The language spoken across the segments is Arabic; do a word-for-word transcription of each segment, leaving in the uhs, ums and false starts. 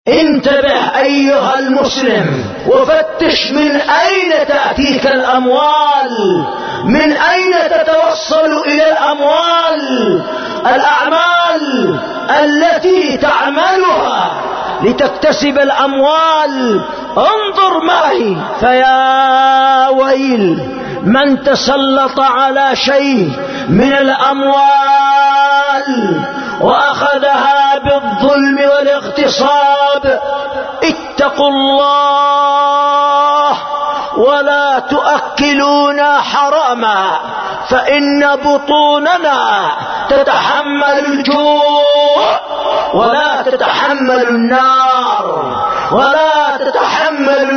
انتبه أيها المسلم وفتش من أين تأتيك الأموال، من أين تتوصل إلى الأموال. الأعمال التي تعملها لتكتسب الأموال انظر ما هي. فيا ويل من تسلط على شيء من الأموال وأخذها بالظلم والاغتصاب. اتقوا الله ولا تؤكلونا حراما فإن بطوننا تتحمل الجوع ولا تتحمل النار، ولا تتحمل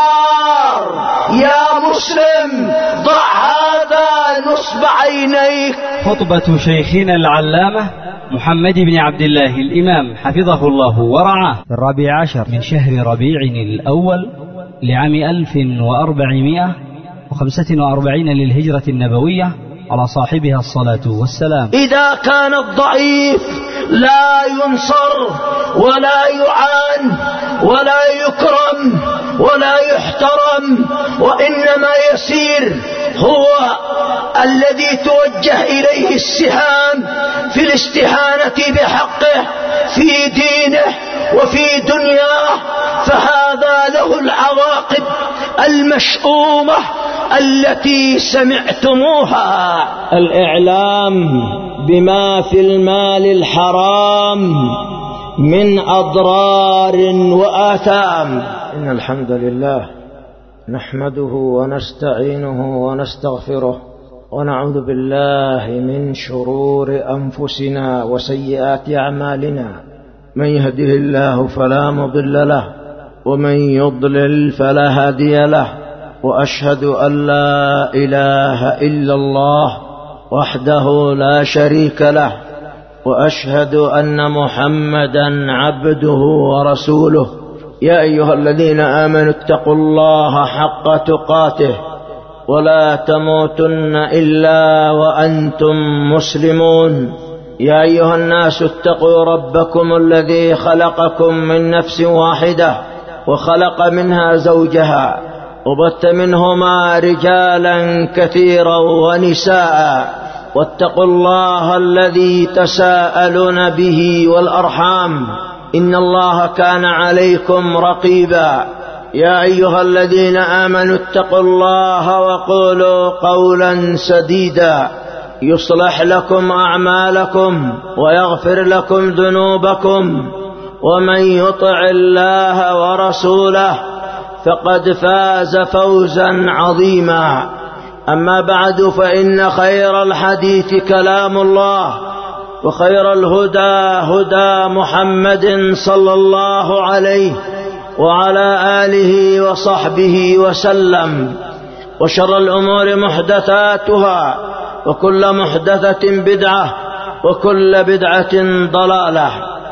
النار. يا مسلم ضع هذا نصب عينيك. خطبة شيخنا العلامة محمد بن عبد الله الإمام حفظه الله ورعاه في الرابع عشر من شهر ربيع الأول لعام ألف وأربعمائة وخمسة وأربعين للهجرة النبوية على صاحبها الصلاة والسلام. إذا كان الضعيف لا ينصر ولا يعان ولا يكرم ولا يحترم، وإنما يسير هو الذي توجه إليه السهام في الاستهانة بحقه في دينه وفي دنياه، فهذا له العواقب المشؤومة التي سمعتموها. الإعلام بما في المال الحرام من أضرار وآثام. إن الحمد لله نحمده ونستعينه ونستغفره ونعوذ بالله من شرور أنفسنا وسيئات أعمالنا. من يهده الله فلا مضل له ومن يضلل فلا هادي له، وأشهد أن لا إله إلا الله وحده لا شريك له، وأشهد أن محمدا عبده ورسوله. يا أيها الذين آمنوا اتقوا الله حق تقاته ولا تموتن إلا وأنتم مسلمون. يا أيها الناس اتقوا ربكم الذي خلقكم من نفس واحدة وخلق منها زوجها وبث منهما رجالا كثيرا ونساء، واتقوا الله الذي تساءلون به والأرحام إن الله كان عليكم رقيبا. يا أيها الذين آمنوا اتقوا الله وقولوا قولا سديدا يصلح لكم أعمالكم ويغفر لكم ذنوبكم، ومن يطع الله ورسوله فقد فاز فوزا عظيما. أما بعد، فإن خير الحديث كلام الله، وخير الهدى هدى محمد صلى الله عليه وعلى آله وصحبه وسلم، وشر الأمور محدثاتها، وكل محدثة بدعة، وكل بدعة ضلالة.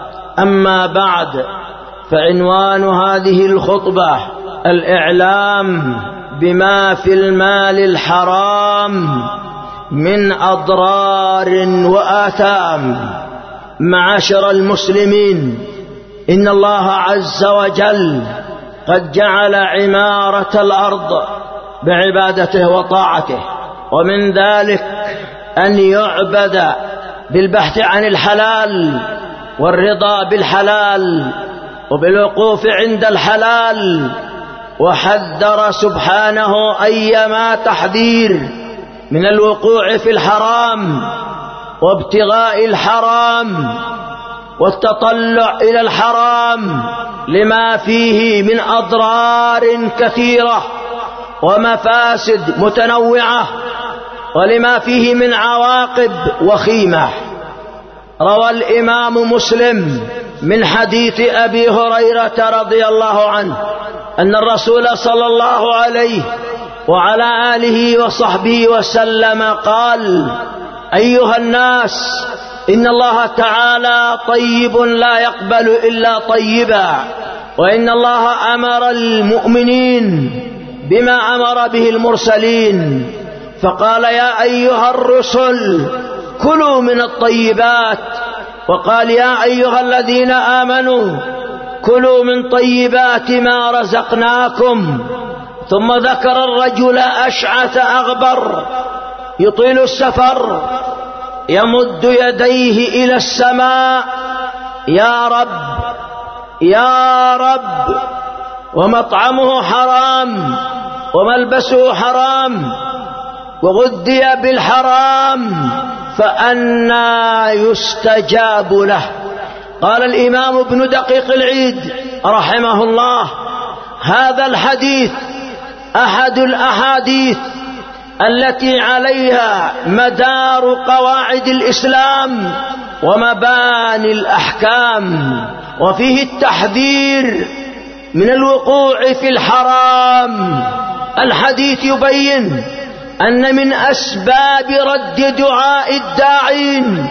أما بعد، فعنوان هذه الخطبة الإعلام بما في المال الحرام من أضرار وآثام. معاشر المسلمين، إن الله عز وجل قد جعل عمارة الأرض بعبادته وطاعته، ومن ذلك أن يعبد بالبحث عن الحلال والرضا بالحلال وبالوقوف عند الحلال. وحذر سبحانه أيما تحذير من الوقوع في الحرام وابتغاء الحرام والتطلع إلى الحرام لما فيه من أضرار كثيرة ومفاسد متنوعة، ولما فيه من عواقب وخيمة. روى الإمام مسلم من حديث أبي هريرة رضي الله عنه أن الرسول صلى الله عليه وعلى آله وصحبه وسلم قال: أيها الناس، إن الله تعالى طيب لا يقبل إلا طيبا، وإن الله أمر المؤمنين بما أمر به المرسلين، فقال: يا أيها الرسل كلوا من الطيبات، وقال: يا أيها الذين آمنوا كلوا من طيبات ما رزقناكم. ثم ذكر الرجل أشعث أغبر يطيل السفر يمد يديه إلى السماء: يا رب يا رب، ومطعمه حرام وملبسه حرام وغذي بالحرام، فأنى يستجاب له؟ قال الإمام ابن دقيق العيد رحمه الله: هذا الحديث أحد الأحاديث التي عليها مدار قواعد الإسلام ومباني الأحكام، وفيه التحذير من الوقوع في الحرام. الحديث يبين أن من أسباب رد دعاء الداعين،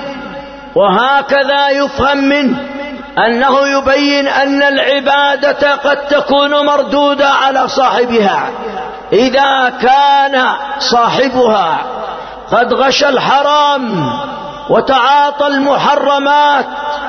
وهكذا يفهم منه أنه يبين أن العبادة قد تكون مردودة على صاحبها إذا كان صاحبها قد غشى الحرام وتعاطى المحرمات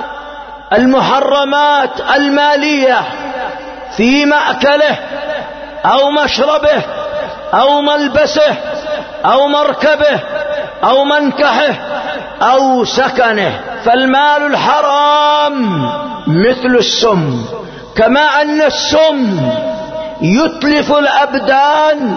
المحرمات المالية في مأكله أو مشربه أو ملبسه أو مركبه أو منكحه أو سكنه. فالمال الحرام مثل السم، كما أن السم يتلف الأبدان،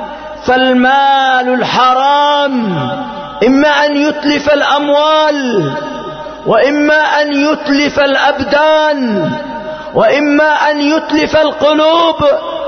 فالمال الحرام إما أن يتلف الأموال، وإما أن يتلف الأبدان، وإما أن يتلف القلوب،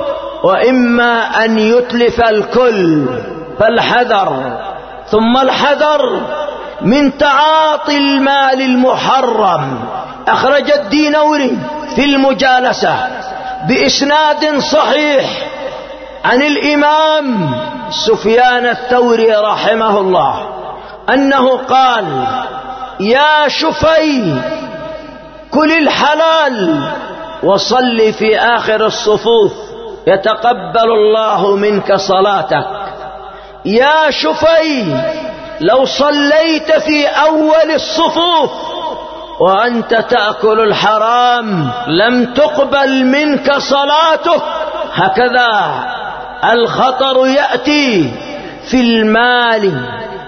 وإما أن يتلف الكل. فالحذر ثم الحذر من تعاطي المال المحرم. أخرج الدينوري في المجالسة بإسناد صحيح عن الإمام سفيان الثوري رحمه الله أنه قال: يا شفي، كل الحلال وصل في آخر الصفوف يتقبل الله منك صلاتك. يا شفي، لو صليت في أول الصفوف وأنت تأكل الحرام لم تقبل منك صلاتك. هكذا الخطر يأتي في المال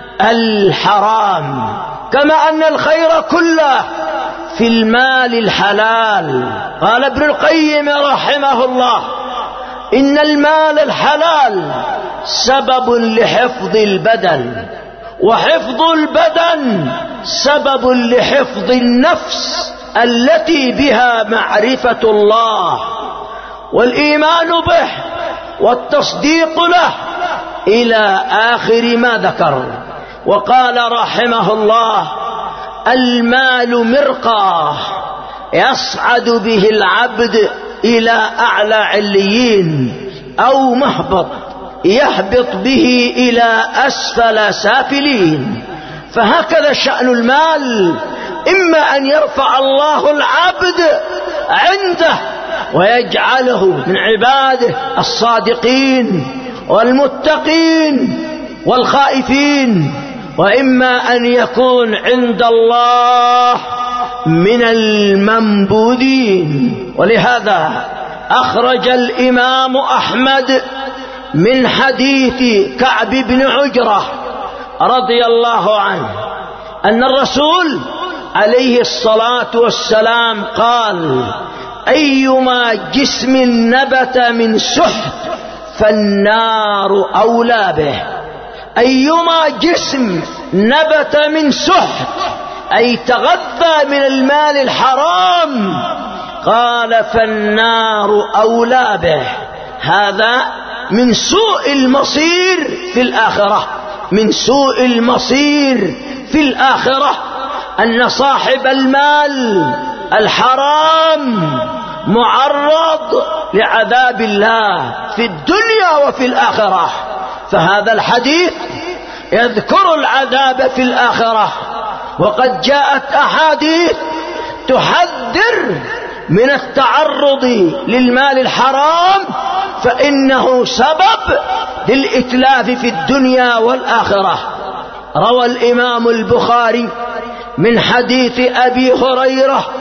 الحرام، كما أن الخير كله في المال الحلال. قال ابن القيم رحمه الله: إن المال الحلال سبب لحفظ البدن، وحفظ البدن سبب لحفظ النفس التي بها معرفة الله والإيمان به والتصديق له إلى آخر ما ذكر. وقال رحمه الله: المال مرقى يصعد به العبد إلى أعلى عليين، أو مهبط يهبط به إلى أسفل سافلين. فهكذا شأن المال، إما أن يرفع الله العبد عنده ويجعله من عباده الصادقين والمتقين والخائفين، وإما أن يكون عند الله من المنبوذين. ولهذا أخرج الإمام أحمد من حديث كعب بن عجرة رضي الله عنه أن الرسول عليه الصلاة والسلام قال: أيما جسم نبت من سحت فالنار أولى به. أيما جسم نبت من سحت أي تغذى من المال الحرام، قال فالنار أولى به. هذا من سوء المصير في الآخرة، من سوء المصير في الآخرة أن صاحب المال الحرام معرض لعذاب الله في الدنيا وفي الآخرة. فهذا الحديث يذكر العذاب في الآخرة، وقد جاءت أحاديث تحذر من التعرض للمال الحرام، فإنه سبب للإتلاف في الدنيا والآخرة. روى الإمام البخاري من حديث أبي هريرة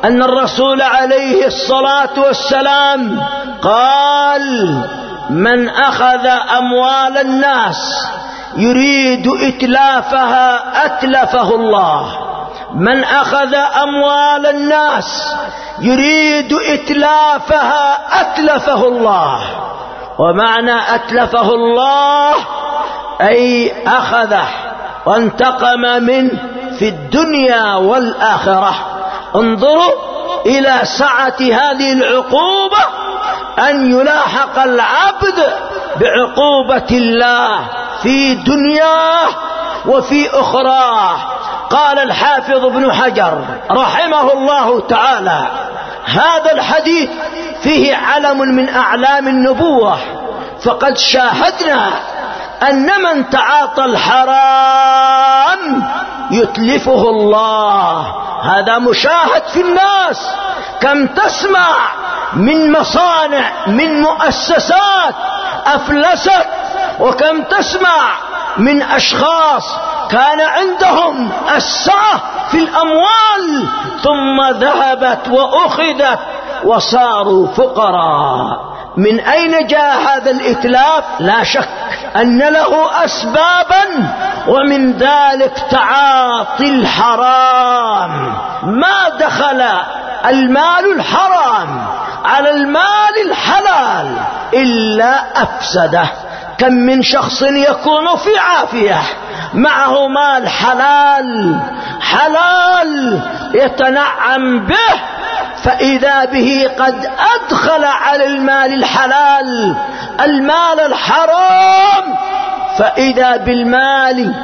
أن الرسول عليه الصلاة والسلام قال: من أخذ أموال الناس يريد إتلافها أتلفه الله. من أخذ أموال الناس يريد إتلافها أتلفه الله. ومعنى أتلفه الله أي أخذه وانتقم منه في الدنيا والآخرة. انظروا إلى سعة هذه العقوبة، أن يلاحق العبد بعقوبة الله في دنياه وفي أخراه. قال الحافظ ابن حجر رحمه الله تعالى: هذا الحديث فيه علم من أعلام النبوة، فقد شاهدنا أن من تعاطى الحرام يتلفه الله. هذا مشاهد في الناس. كم تسمع من مصانع، من مؤسسات أفلست، وكم تسمع من أشخاص كان عندهم السعة في الأموال ثم ذهبت وأخذت وصاروا فقراء. من أين جاء هذا الإتلاف؟ لا شك أن له أسبابا، ومن ذلك تعاطي الحرام. ما دخل المال الحرام على المال الحلال إلا أفسده. كم من شخص يكون في عافية معه مال حلال حلال يتنعم به، فإذا به قد أدخل على المال الحلال المال الحرام، فإذا بالمال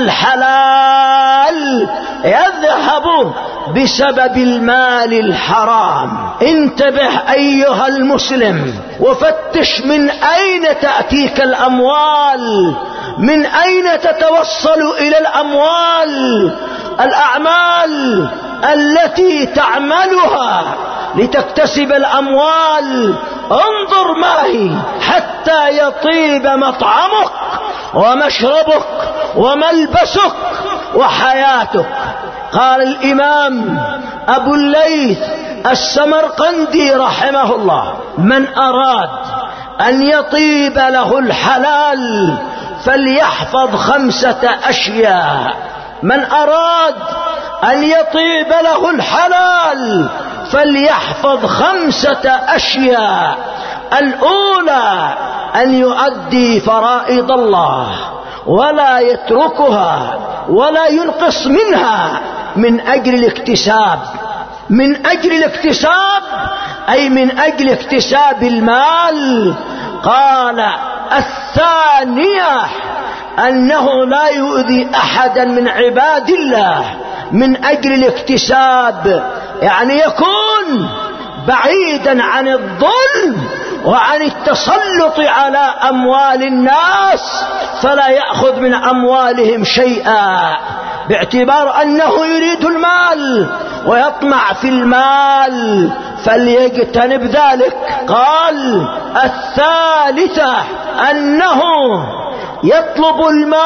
الحلال يذهب بسبب المال الحرام. انتبه أيها المسلم وفتش من أين تأتيك الأموال، من أين تتوصل إلى الأموال. الأعمال التي تعملها لتكتسب الأموال انظر ما هي حتى يطيب مطعمك ومشربك وملبسك وحياتك. قال الإمام أبو الليث السمرقندي رحمه الله: من أراد أن يطيب له الحلال فليحفظ خمسة أشياء. من أراد أن يطيب له الحلال فليحفظ خمسة أشياء. الأولى أن يؤدي فرائض الله ولا يتركها ولا ينقص منها من أجل الاكتساب. من أجل الاكتساب أي من أجل اكتساب المال. قال الثانية أنه لا يؤذي أحدا من عباد الله من أجل الاكتساب، يعني يكون بعيدا عن الظلم وعن التسلط على أموال الناس، فلا يأخذ من أموالهم شيئا باعتبار أنه يريد المال ويطمع في المال، فليجتنب ذلك. قال الثالثة أنه يطلب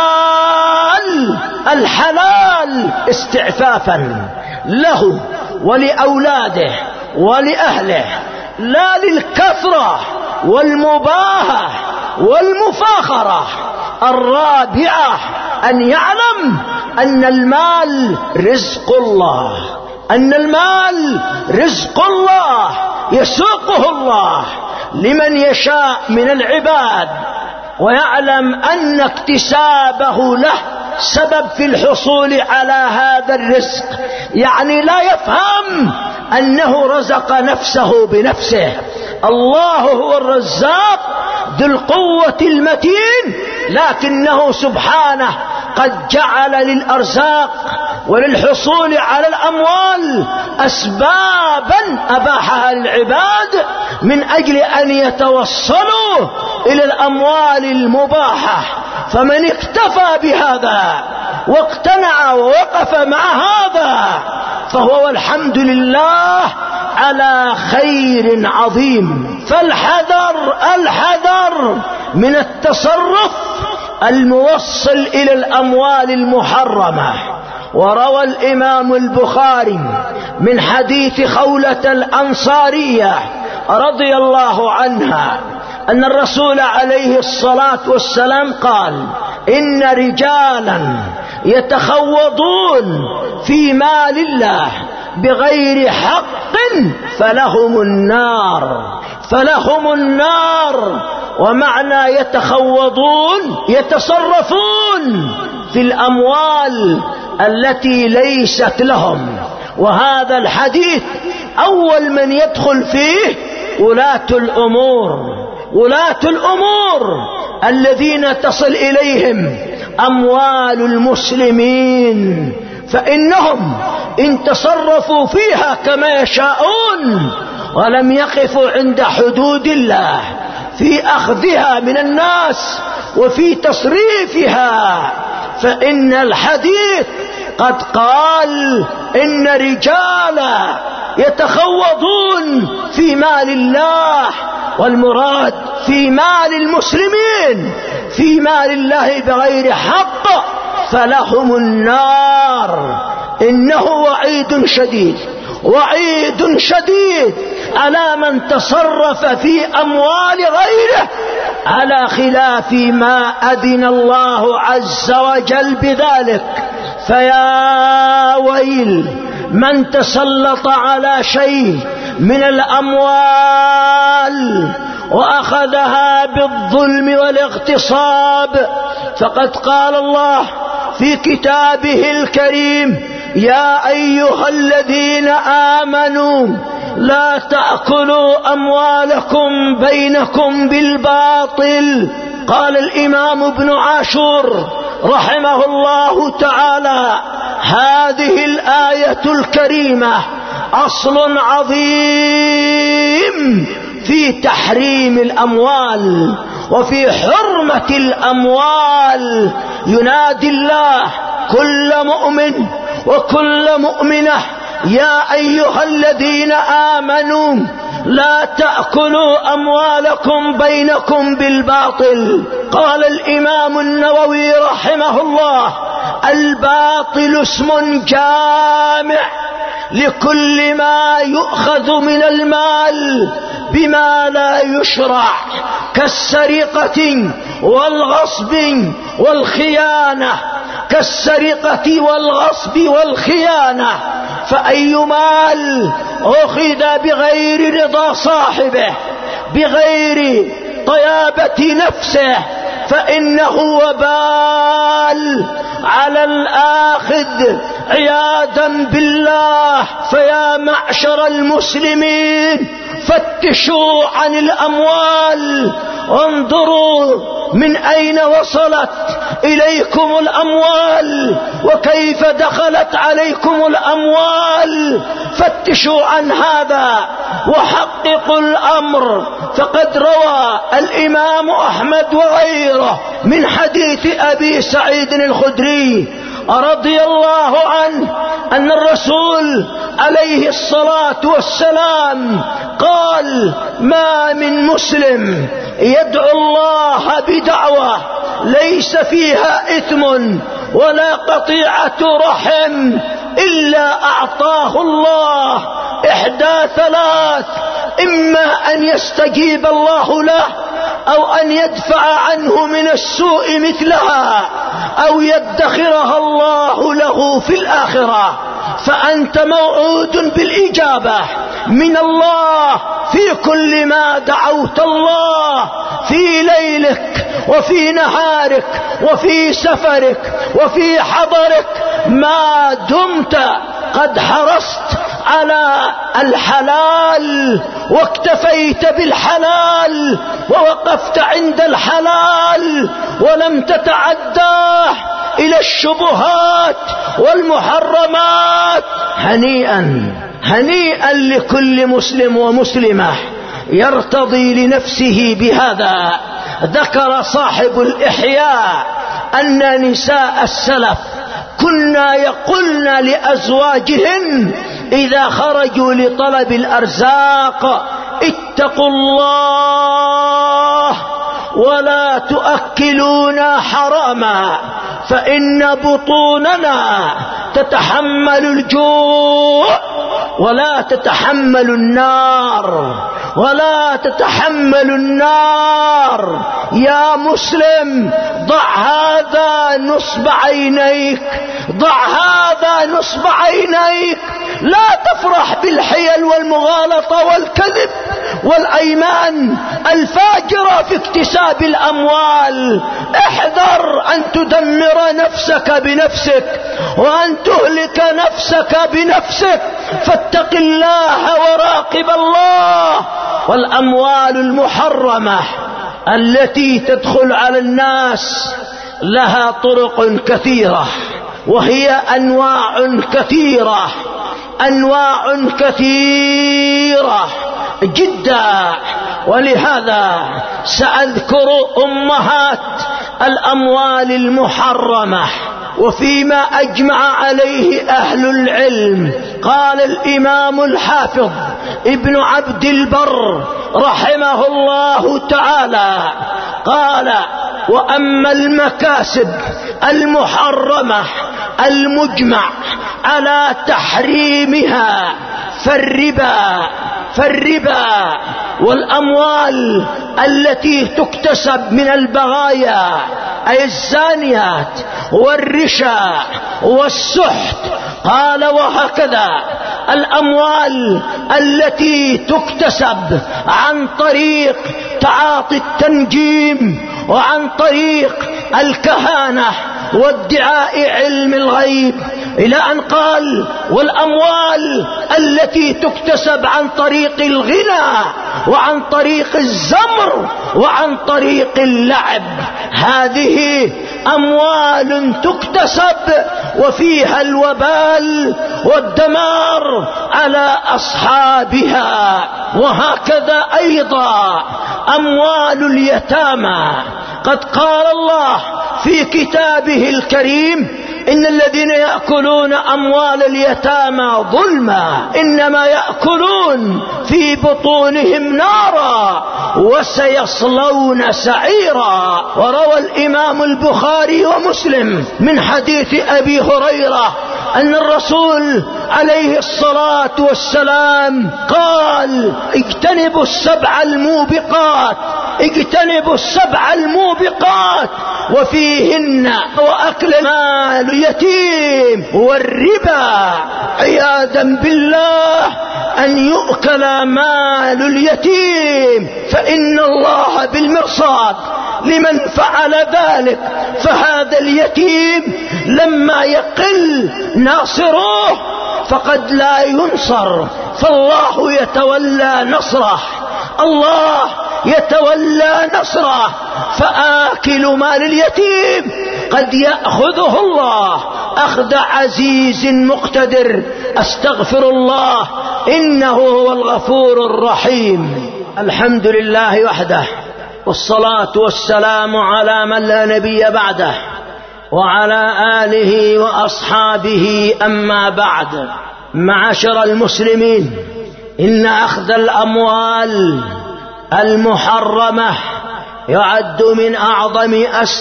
المال الحلال استعفافا له ولأولاده ولأهله، لا للكثرة والمباهة والمفاخرة. الرابعة أن يعلم أن المال رزق الله، أن المال رزق الله يسوقه الله لمن يشاء من العباد، ويعلم أن اكتسابه له سبب في الحصول على هذا الرزق. يعني لا يفهم أنه رزق نفسه بنفسه. الله هو الرزاق ذو القوة المتين، لكنه سبحانه قد جعل للأرزاق وللحصول على الأموال أسبابا أباحها للعباد من أجل أن يتوصلوا إلى الأموال المباحة. فمن اكتفى بهذا واقتنع ووقف مع هذا فهو والحمد لله على خير عظيم. فالحذر الحذر من التصرف الموصل إلى الأموال المحرمة. وروى الإمام البخاري من حديث خولة الأنصارية رضي الله عنها أن الرسول عليه الصلاة والسلام قال: إن رجالا يتخوضون في مال الله بغير حق فلهم النار، فلهم النار. ومعنى يتخوضون يتصرفون في الأموال التي ليست لهم. وهذا الحديث أول من يدخل فيه ولاة الأمور، ولاة الأمور الذين تصل إليهم أموال المسلمين، فإنهم إن تصرفوا فيها كما يشاءون ولم يقفوا عند حدود الله في أخذها من الناس وفي تصريفها، فإن الحديث قد قال: إن رجالا يتخوضون في مال الله، والمراد في مال المسلمين، في مال الله بغير حق فلهم النار. إنه وعيد شديد، وعيد شديد على من تصرف في أموال غيره على خلاف ما أذن الله عز وجل بذلك. فيا ويل من تسلط على شيء من الأموال وأخذها بالظلم والاغتصاب. فقد قال الله في كتابه الكريم: يا أيها الذين آمنوا لا تأكلوا أموالكم بينكم بالباطل. قال الإمام ابن عاشور رحمه الله تعالى: هذه الآية الكريمة أصل عظيم في تحريم الأموال وفي حرمة الأموال. ينادي الله كل مؤمن وكل مؤمنة: يا أيها الذين آمنوا لا تأكلوا أموالكم بينكم بالباطل. قال الإمام النووي رحمه الله: الباطل اسم جامع لكل ما يؤخذ من المال بما لا يشرع، كالسرقة والغصب والخيانة، كالسرقة والغصب والخيانة. فأي مال أخذ بغير رضا صاحبه، بغير طيابة نفسه، فإنه وبال على الآخذ عياذا بالله. فيا معشر المسلمين، فتشوا عن الأموال، انظروا من أين وصلت إليكم الأموال وكيف دخلت عليكم الأموال. فتشوا عن هذا وحققوا الأمر. فقد روى الإمام أحمد وغيره من حديث أبي سعيد الخدري رضي الله عنه أن الرسول عليه الصلاة والسلام قال: ما من مسلم يدعو الله بدعوة ليس فيها إثم ولا قطيعة رحم إلا أعطاه الله إحدى ثلاث: إما أن يستجيب الله له، أو أن يدفع عنه من السوء مثلها، أو يدخرها الله له في الآخرة. فأنت موعود بالإجابة من الله في كل ما دعوت الله، في ليلك وفي نهارك وفي سفرك وفي حضرك، ما دمت قد حرصت على الحلال واكتفيت بالحلال ووقفت عند الحلال ولم تتعداه إلى الشبهات والمحرمات. هنيئا هنيئا لكل مسلم ومسلمة يرتضي لنفسه بهذا. ذكر صاحب الإحياء أن نساء السلف كنا يقولن لأزواجهن إذا خرجوا لطلب الأرزاق: اتقوا الله ولا تؤكلونا حراما، فإن بطوننا تتحمل الجوع ولا تتحمل النار، ولا تتحمل النار. يا مسلم، ضع هذا نصب عينيك، ضع هذا نصب عينيك. لا تفرح بالحيل والمغالطة والكذب والأيمان الفاجرة في اكتساب الأموال. احذر أن تدمر نفسك بنفسك، وأن تهلك نفسك بنفسك، فاتق الله وراقب الله. والأموال المحرمة التي تدخل على الناس لها طرق كثيرة، وهي أنواع كثيرة، أنواع كثيرة جدا. ولهذا سأذكر أمهات الأموال المحرمة وفيما أجمع عليه أهل العلم. قال الإمام الحافظ ابن عبد البر رحمه الله تعالى، قال: وأما المكاسب المحرمة المجمع على تحريمها فالربا فالربا والأموال التي تكتسب من البغايا أي الزانيات والرشا والسحت. قال: وهكذا الأموال التي تكتسب عن طريق تعاطي التنجيم وعن طريق الكهانة وادعاء علم الغيب، إلى أن قال: والأموال التي تكتسب عن طريق الغنى وعن طريق الزمر وعن طريق اللعب. هذه أموال تكتسب وفيها الوبال والدمار على أصحابها. وهكذا أيضا أموال اليتامى. قد قال الله في كتابه الكريم: إن الذين يأكلون أموال اليتامى ظلما إنما يأكلون في بطونهم نارا وسيصلون سعيرا. وروى الإمام البخاري ومسلم من حديث أبي هريرة أن الرسول عليه الصلاة والسلام قال: اجتنبوا السبع الموبقات، اجتنبوا السبع الموبقات، وفيهن وأكل مال اليتيم والربا. عياذا بالله أن يؤكل مال اليتيم، فإن الله بالمرصاد لمن فعل ذلك. فهذا اليتيم لما يقل ناصروه فقد لا ينصر، فالله يتولى نصره، الله يتولى نصره. فآكل مال اليتيم قد يأخذه الله أخذ عزيز مقتدر. أستغفر الله إنه هو الغفور الرحيم. الحمد لله وحده، والصلاة والسلام على من لا نبي بعده، وعلى آله وأصحابه. أما بعد، معاشر المسلمين، إن أخذ الأموال المحرمة يعد من أعظم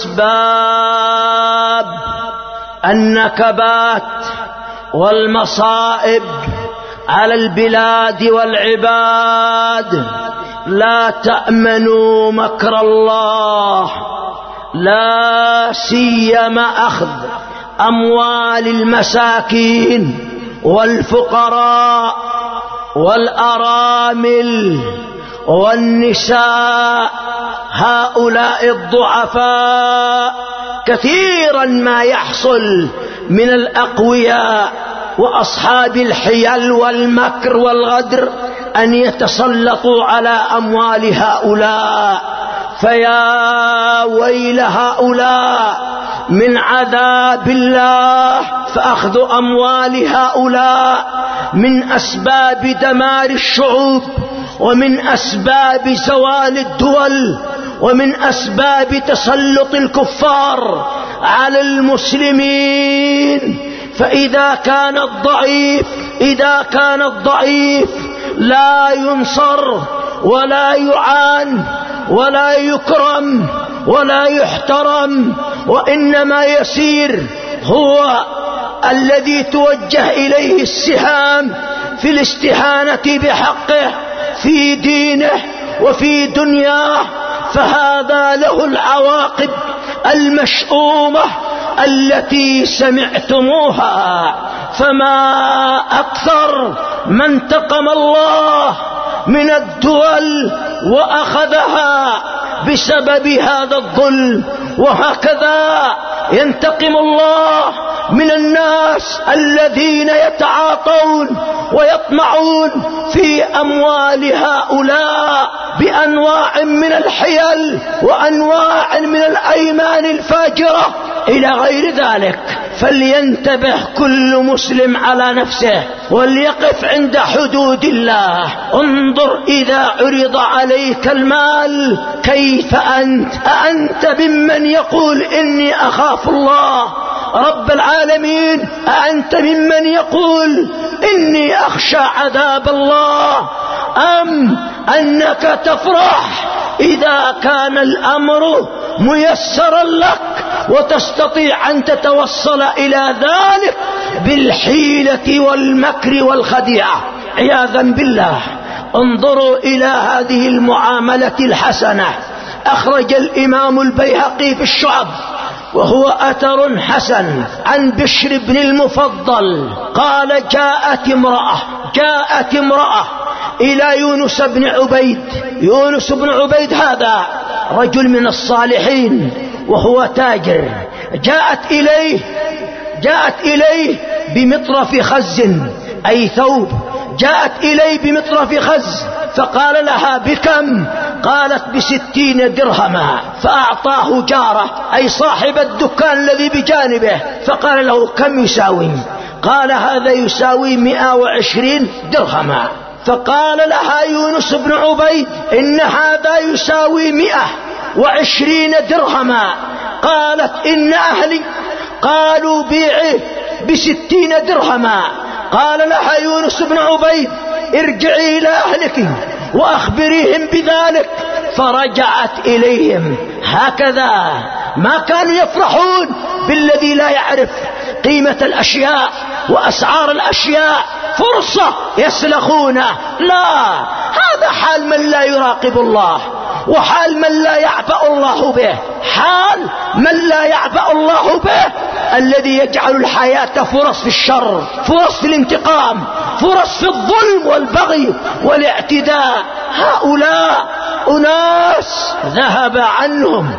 أسباب النكبات والمصائب على البلاد والعباد. لا تأمنوا مكر الله، لا سيما أخذ أموال المساكين والفقراء والأرامل والنساء. هؤلاء الضعفاء كثيرا ما يحصل من الأقوياء وأصحاب الحيل والمكر والغدر أن يتسلطوا على أموال هؤلاء. فيا ويل هؤلاء من عذاب الله. فأخذ أموال هؤلاء من أسباب دمار الشعوب، ومن أسباب زوال الدول، ومن أسباب تسلط الكفار على المسلمين. فإذا كان الضعيف إذا كان الضعيف لا ينصر ولا يعان ولا يكرم ولا يحترم، وإنما يسير هو الذي توجه إليه السهام في الاستهانة بحقه في دينه وفي دنياه، فهذا له العواقب المشؤومة التي سمعتموها. فما أكثر ما انتقم الله من الدول وأخذها بسبب هذا الظلم، وهكذا ينتقم الله من الناس الذين يتعاطون ويطمعون في أموال هؤلاء بأنواع من الحيل وأنواع من الأيمان الفاجرة إلى غير ذلك. فلينتبه كل مسلم على نفسه وليقف عند حدود الله. انظر إذا عرض عليك المال كيف أنت؟ أأنت ممن يقول إني أخاف الله رب العالمين؟ أأنت ممن يقول إني أخشى عذاب الله؟ أم أنك تفرح إذا كان الأمر ميسرا لك وتستطيع أن تتوصل إلى ذلك بالحيلة والمكر والخديعة عياذا بالله؟ انظروا إلى هذه المعاملة الحسنة. أخرج الإمام البيهقي في الشعب وهو أثر حسن عن بشر بن المفضل قال: جاءت امرأة جاءت امرأة إلى يونس بن عبيد. يونس بن عبيد هذا رجل من الصالحين وهو تاجر. جاءت إليه جاءت إليه بمطرف خز أي ثوب. جاءت إليه بمطرف خز فقال لها: بكم؟ قالت: بستين درهما. فأعطاه جاره أي صاحب الدكان الذي بجانبه، فقال له: كم يساوي؟ قال: هذا يساوي مئة وعشرين درهما. فقال لها يونس بن عبيد: إن هذا يساوي مئة وعشرين درهما. قالت: إن أهلي قالوا بيعه بستين درهما. قال لها يونس بن عبيد: ارجعي إلى أهلك وأخبريهم بذلك. فرجعت إليهم. هكذا ما كانوا يفرحون بالذي لا يعرف قيمة الأشياء وأسعار الأشياء، فرصة يسلخونه. لا، هذا حال من لا يراقب الله، وحال من لا يعبأ الله به. حال من لا يعبأ الله به الذي يجعل الحياة فرص في الشر، فرص في الانتقام، فرص في الظلم والبغي والاعتداء. هؤلاء أناس ذهب عنهم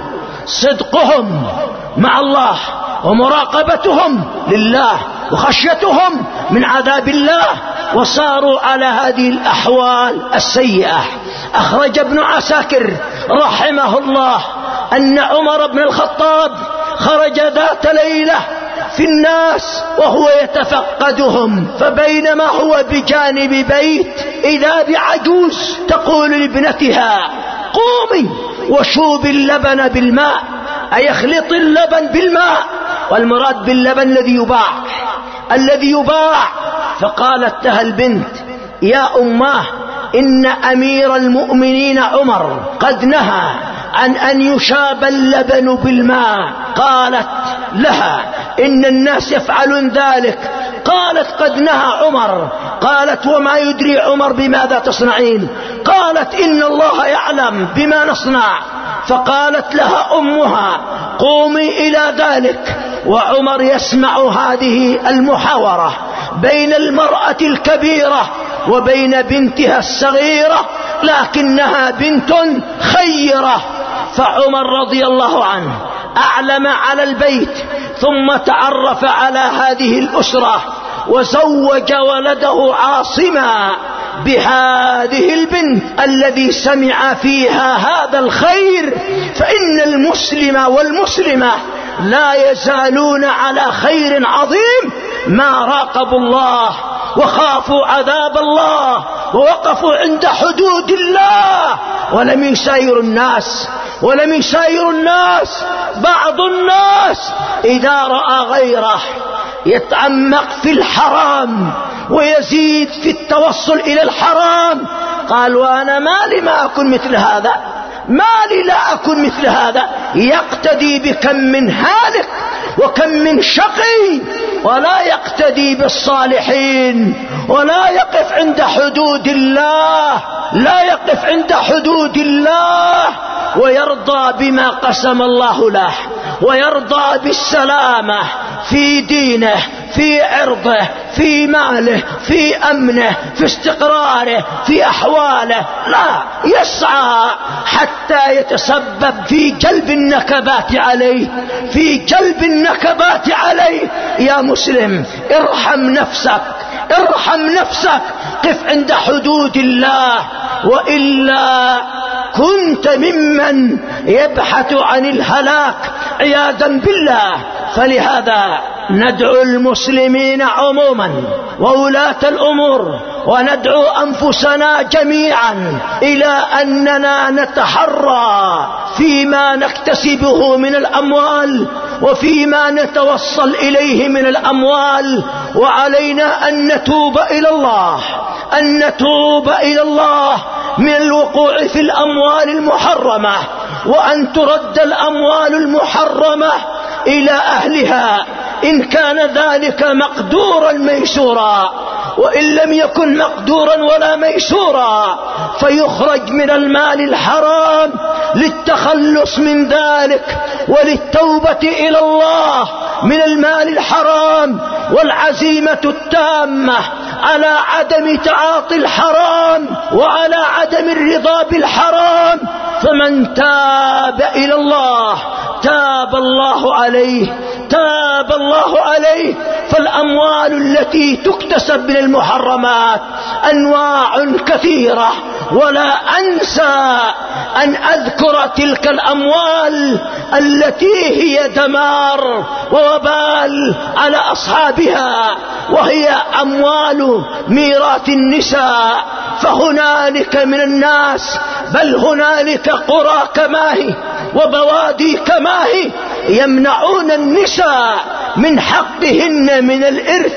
صدقهم مع الله ومراقبتهم لله وخشيتهم من عذاب الله، وصاروا على هذه الأحوال السيئة. أخرج ابن عساكر رحمه الله أن عمر بن الخطاب خرج ذات ليلة في الناس وهو يتفقدهم، فبينما هو بجانب بيت إذا بعجوز تقول لابنتها: قومي وشوبي اللبن بالماء، أي اخلطي اللبن بالماء، والمراد باللبن الذي يباع الذي يباع. فقالت لها البنت: يا أماه، إن أمير المؤمنين عمر قد نهى عن أن يشاب اللبن بالماء. قالت لها: إن الناس يفعلون ذلك. قالت: قد نهى عمر. قالت: وما يدري عمر بماذا تصنعين؟ قالت: إن الله يعلم بما نصنع. فقالت لها أمها: قومي إلى ذلك. وعمر يسمع هذه المحاورة بين المرأة الكبيرة وبين بنتها الصغيرة، لكنها بنت خيرة. فعمر رضي الله عنه أعلم على البيت، ثم تعرف على هذه الأسرة وزوج ولده عاصما بهذه البنت الذي سمع فيها هذا الخير. فإن المسلم والمسلمة لا يزالون على خير عظيم ما راقبوا الله وخافوا عذاب الله ووقفوا عند حدود الله، ولم يسايروا الناس ولم يسايروا الناس بعض الناس إذا رأى غيره يتعمق في الحرام ويزيد في التوصل إلى الحرام قال: وأنا مالي ما أكون مثل هذا، مالي لا أكون مثل هذا. يقتدي بكم من هالك وكم من شقي ولا يقتدي بالصالحين ولا يقف عند حدود الله، لا يقف عند حدود الله ويرضى بما قسم الله له، ويرضى بالسلامة في دينه، في عرضه، في ماله، في أمنه، في استقراره، في أحواله. لا، يسعى حتى يتسبب في جلب النكبات عليه، في جلب النكبات عليه. يا مسلم، ارحم نفسك، ارحم نفسك، قف عند حدود الله، وإلا كنت ممن يبحث عن الهلاك عياذا بالله. فلهذا ندعو المسلمين عموما وولاة الأمور وندعو أنفسنا جميعا إلى أننا نتحرى فيما نكتسبه من الأموال وفيما نتوصل إليه من الأموال، وعلينا أن نتوب إلى الله، أن نتوب إلى الله من الوقوع في الأموال المحرمة، وأن ترد الأموال المحرمة إلى أهلها إن كان ذلك مقدورا ميسورا، وإن لم يكن مقدورا ولا ميسورا فيخرج من المال الحرام للتخلص من ذلك وللتوبة إلى الله من المال الحرام، والعزيمة التامة على عدم تعاطي الحرام وعلى عدم الرضا بالحرام. فمن تاب إلى الله تاب الله عليه، تاب الله عليه. فالأموال التي تكتسب من المحرمات أنواع كثيرة، ولا أنسى أن أذكر تلك الأموال التي هي دمار ووبال على أصحابها، وهي أموال ميراث النساء. فهنالك من الناس، بل هنالك قرى كماهي وبوادي كماهي يمنعون النساء من حقهن من الإرث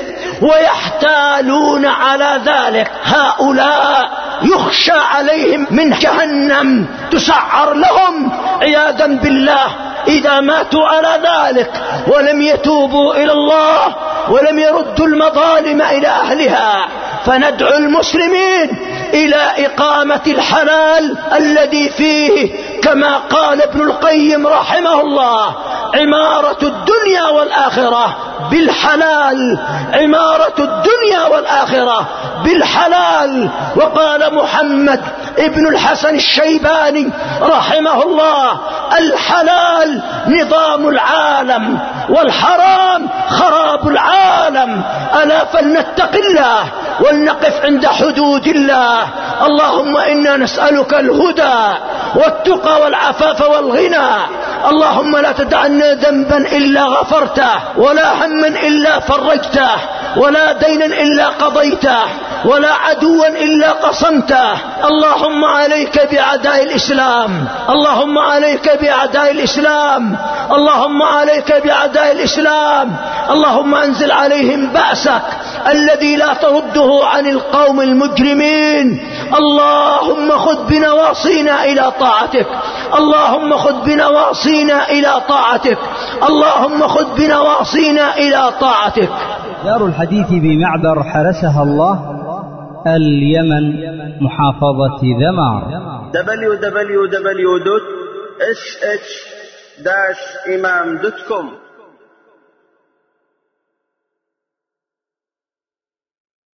ويحتالون على ذلك. هؤلاء يخشى عليهم من جهنم تسعر لهم عياذا بالله إذا ماتوا على ذلك ولم يتوبوا إلى الله ولم يردوا المظالم إلى أهلها. فندعو المسلمين إلى إقامة الحلال الذي فيه كما قال ابن القيم رحمه الله: عمارة الدنيا والآخرة بالحلال، عمارة الدنيا والآخرة بالحلال. وقال محمد ابن الحسن الشيباني رحمه الله: الحلال نظام العالم والحرام خراب العالم. ألا فلنتق الله ولنقف عند حدود الله. اللهم إنا نسألك الهدى والتقى والعفاف والغنى. اللهم لا تدع لنا ذنبا إلا غفرته، ولا هما إلا فرجته، ولا دينا إلا قضيته، ولا عدوا إلا قصمته. اللهم عليك بأعداء الإسلام، اللهم عليك بأعداء الإسلام، اللهم عليك بأعداء الإسلام. اللهم أنزل عليهم بأسك الذي لا ترده عن القوم المجرمين. اللهم خذ بنواصينا إلى طاعتك، اللهم خذ بنواصينا إلى طاعتك، اللهم خذ بنواصينا إلى طاعتك. دار الحديث بمعبر حرسها الله، اليمن، محافظة ذمار. دبليو دبليو دبليو دوت إس إتش داش إمام دوت كوم